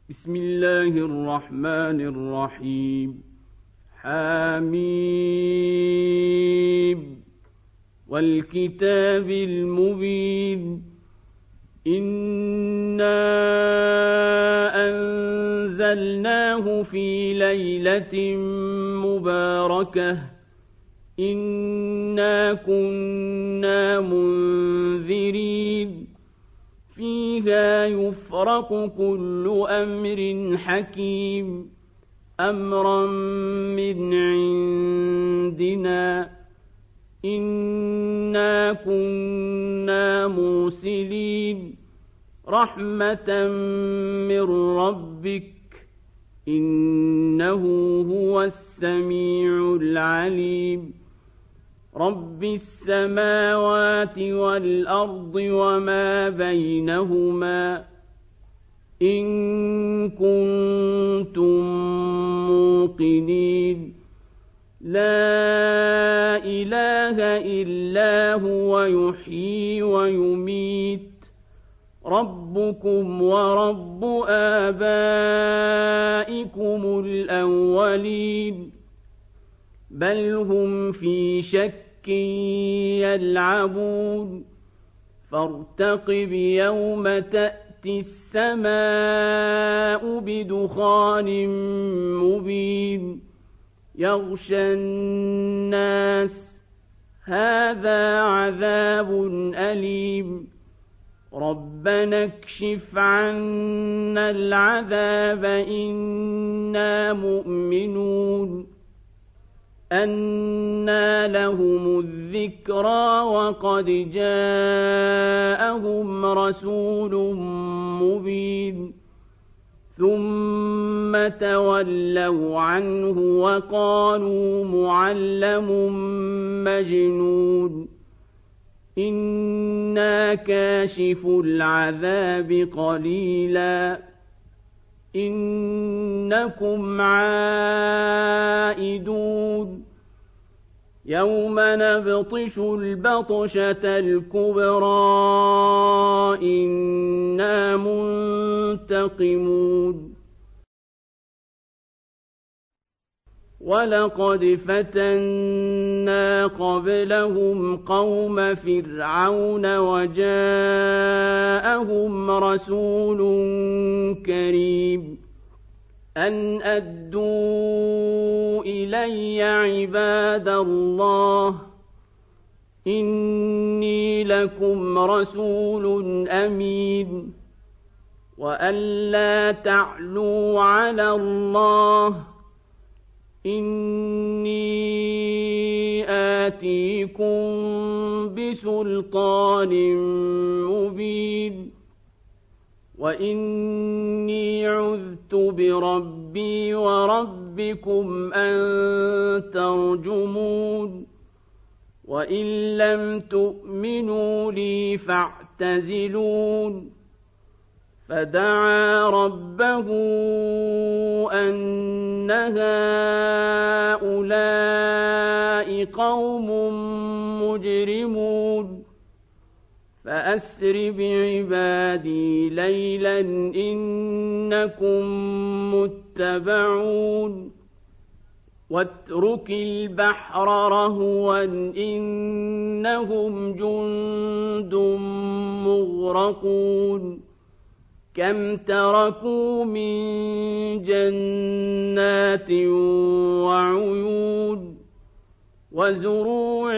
بسم الله الرحمن الرحيم حميم والكتاب المبين إنا أنزلناه في ليلة مباركة إنا كنا منذرين فيها يفرق كل أمر حكيم أمرا من عندنا إنا كنا مرسلين رحمة من ربك إنه هو السميع العليم رب السماوات والأرض وما بينهما إن كنتم موقنين لا إله إلا هو يحيي ويميت ربكم ورب آبائكم الأولين بل هم في شك يلعبون فارتقب يوم تأتي السماء بدخان مبين يغشى الناس هذا عذاب أليم ربنا اكشف عنا العذاب إنا مؤمنون أنى لهم الذكرى وقد جاءهم رسول مبين ثم تولوا عنه وقالوا معلم مجنون إنا كاشف العذاب قليلا إنكم عائدون يوم نبطش البطشة الكبرى إنا منتقمون ولقد فتنا قبلهم قوم فرعون وجاءهم رسول كريم أن أدوا إلي عباد الله إني لكم رسول أمين وأن لا تعلوا على الله إني آتيكم بسلطان مبين وإني عذت بربي وربكم أن ترجمون وإن لم تؤمنوا لي فاعتزلون فدعا ربه أن هؤلاء قوم مجرمون فأسر بعبادي ليلا إنكم متبعون واترك البحر رهوا إنهم جند مغرقون كم تركوا من جنات وعيون وزروع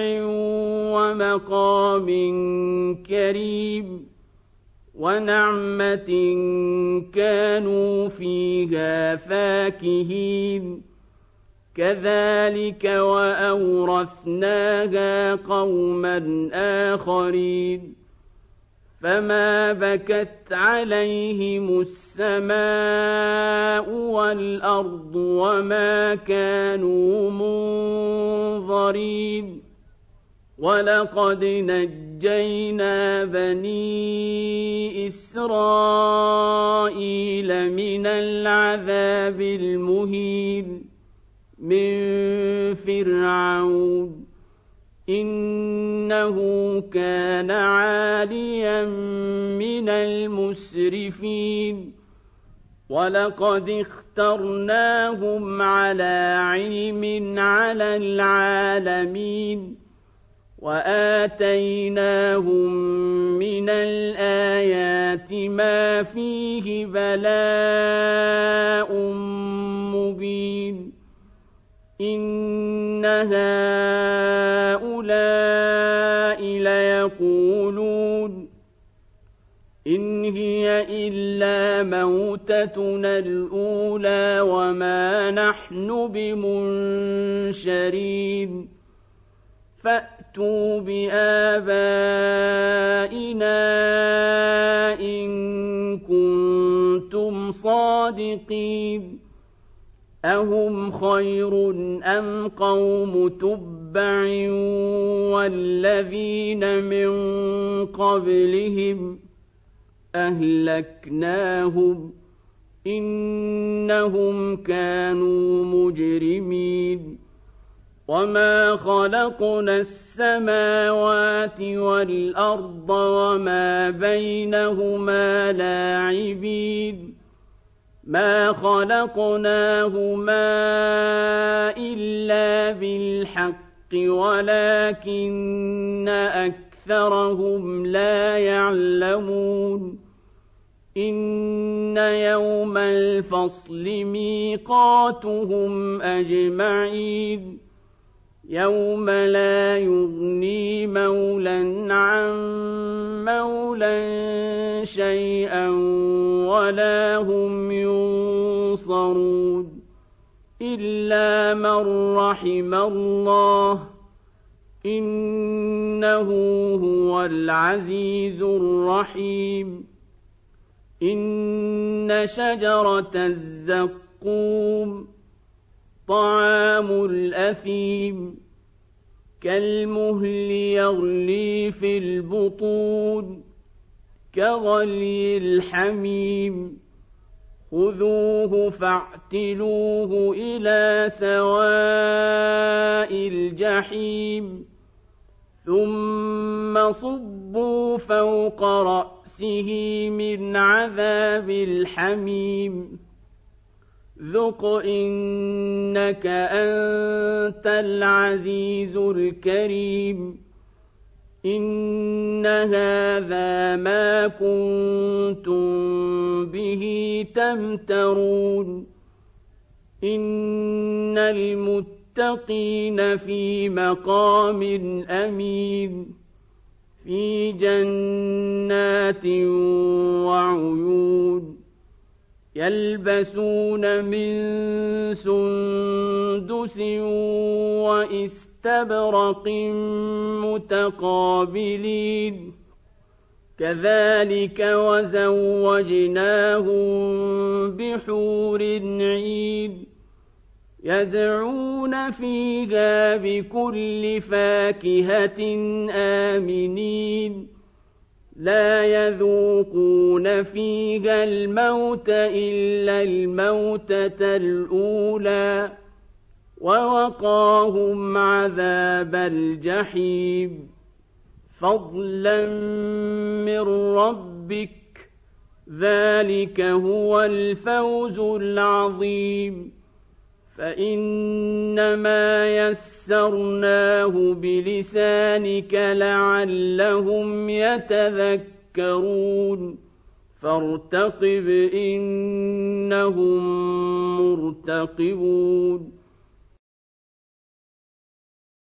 ومقام كريم ونعمة كانوا فيها فاكهين كذلك وأورثناها قوما آخرين فما بكت عليهم السماء والأرض وما كانوا منظرين ولقد نجينا بني إسرائيل من العذاب المهين من فرعون إنه كان عاليا من المسرفين ولقد اخترناهم على علم على العالمين وآتيناهم من الآيات ما فيه بلاء مبين إن هؤلاء ليقولون إن هي إلا موتتنا الأولى وما نحن بمنشرين فأتوا بآبائنا إن كنتم صادقين أهم خير أم قوم تبع والذين من قبلهم أهلكناهم إنهم كانوا مجرمين وما خلقنا السماوات والأرض وما بينهما لاعبين ما خلقناهما إلا بالحق ولكن أكثرهم لا يعلمون إن يوم الفصل ميقاتهم أجمعين يوم لا يغني مولى عن مولى شيئا ولا هم ينصرون إلا من رحم الله إنه هو العزيز الرحيم إن شجرة الزقوم طعام الأثيم كالمهل يغلي في البطون كغلي الحميم خذوه فاعتلوه إلى سواء الجحيم ثم صبوا فوق رأسه من عذاب الحميم ذق إنك أنت العزيز الكريم إن هذا ما كنتم به تمترون إن المتقين في مقام أمين في جنات وعيون يلبسون من سندس واستبرق متقابلين كذلك وزوجناهم بحور عين يدعون فيها بكل فاكهة آمنين لا يذوقون فيها الموت إلا الموتة الأولى ووقاهم عذاب الجحيم فضلا من ربك ذلك هو الفوز العظيم فإنما يسرناه بلسانك لعلهم يتذكرون فارتقب إنهم مرتقبون